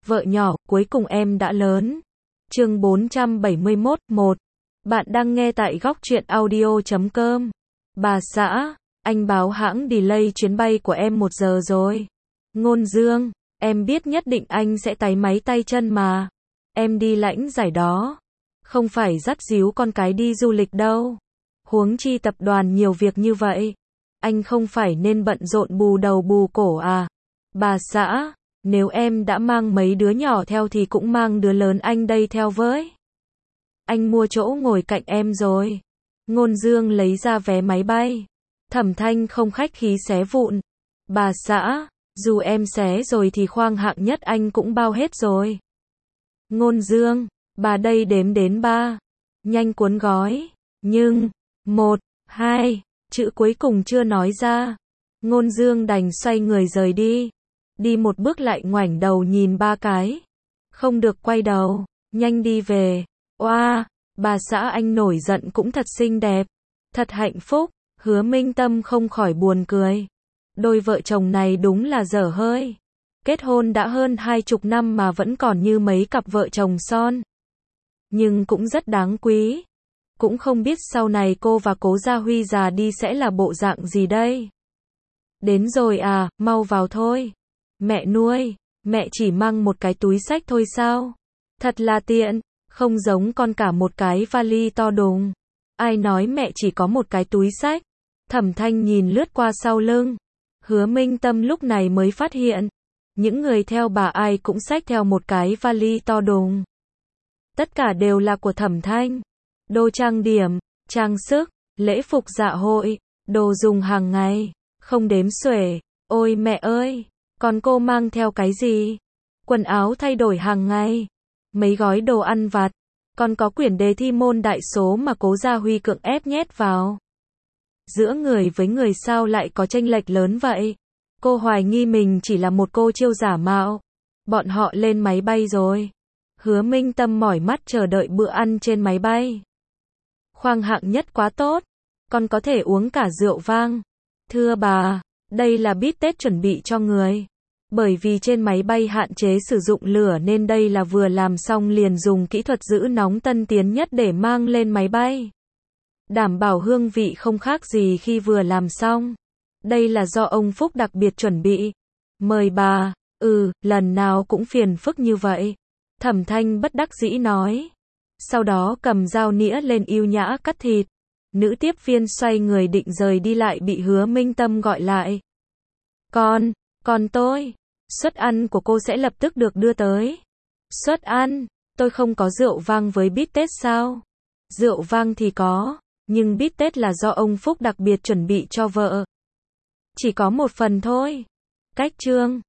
Vợ nhỏ, cuối cùng em đã lớn. Chương 471, 1. Bạn đang nghe tại góc truyện audio.com. Bà xã, anh báo hãng delay chuyến bay của em 1 giờ rồi. Ngôn Dương, em biết nhất định anh sẽ táy máy tay chân mà. Em đi lãnh giải đó. Không phải dắt díu con cái đi du lịch đâu. Huống chi tập đoàn nhiều việc như vậy. Anh không phải nên bận rộn bù đầu bù cổ à? Bà xã, nếu em đã mang mấy đứa nhỏ theo thì cũng mang đứa lớn anh đây theo với. Anh mua chỗ ngồi cạnh em rồi. Ngôn Dương lấy ra vé máy bay. Thẩm Thanh không khách khí xé vụn. Bà xã, dù em xé rồi thì khoang hạng nhất anh cũng bao hết rồi. Ngôn Dương, bà đây đếm đến 3. Nhanh cuốn gói. Nhưng, 1, 2, chữ cuối cùng chưa nói ra. Ngôn Dương đành xoay người rời đi. Đi một bước lại ngoảnh đầu nhìn 3 cái. Không được quay đầu, nhanh đi về. Oa, bà xã anh nổi giận cũng thật xinh đẹp. Thật hạnh phúc, Hứa Minh Tâm không khỏi buồn cười. Đôi vợ chồng này đúng là dở hơi. Kết hôn đã hơn 20 năm mà vẫn còn như mấy cặp vợ chồng son. Nhưng cũng rất đáng quý. Cũng không biết sau này cô và Cố Gia Huy già đi sẽ là bộ dạng gì đây. Đến rồi à, mau vào thôi. Mẹ nuôi, mẹ chỉ mang một cái túi xách thôi sao? Thật là tiện, không giống con cả một cái vali to đùng. Ai nói mẹ chỉ có một cái túi xách? Thẩm Thanh nhìn lướt qua sau lưng. Hứa Minh Tâm lúc này mới phát hiện. Những người theo bà ai cũng xách theo một cái vali to đùng. Tất cả đều là của Thẩm Thanh. Đồ trang điểm, trang sức, lễ phục dạ hội, đồ dùng hàng ngày, không đếm xuể. Ôi mẹ ơi, còn cô mang theo cái gì? Quần áo thay đổi hàng ngày, mấy gói đồ ăn vặt, còn có quyển đề thi môn đại số mà Cố Gia Huy cưỡng ép nhét vào. Giữa người với người sao lại có chênh lệch lớn vậy? Cô hoài nghi mình chỉ là một cô chiêu giả mạo. Bọn họ lên máy bay rồi. Hứa Minh Tâm mỏi mắt chờ đợi bữa ăn trên máy bay. Khoang hạng nhất quá tốt, còn có thể uống cả rượu vang. Thưa bà, đây là bít tết chuẩn bị cho người. Bởi vì trên máy bay hạn chế sử dụng lửa nên đây là vừa làm xong liền dùng kỹ thuật giữ nóng tân tiến nhất để mang lên máy bay. Đảm bảo hương vị không khác gì khi vừa làm xong. Đây là do ông Phúc đặc biệt chuẩn bị. Mời bà, lần nào cũng phiền phức như vậy. Thẩm Thanh bất đắc dĩ nói. Sau đó cầm dao nĩa lên ưu nhã cắt thịt. Nữ tiếp viên xoay người định rời đi lại bị Hứa Minh Tâm gọi lại. Còn tôi, suất ăn của cô sẽ lập tức được đưa tới. Suất ăn, tôi không có rượu vang với bít tết sao? Rượu vang thì có, nhưng bít tết là do ông Phúc đặc biệt chuẩn bị cho vợ. Chỉ có 1 phần thôi. Cách chương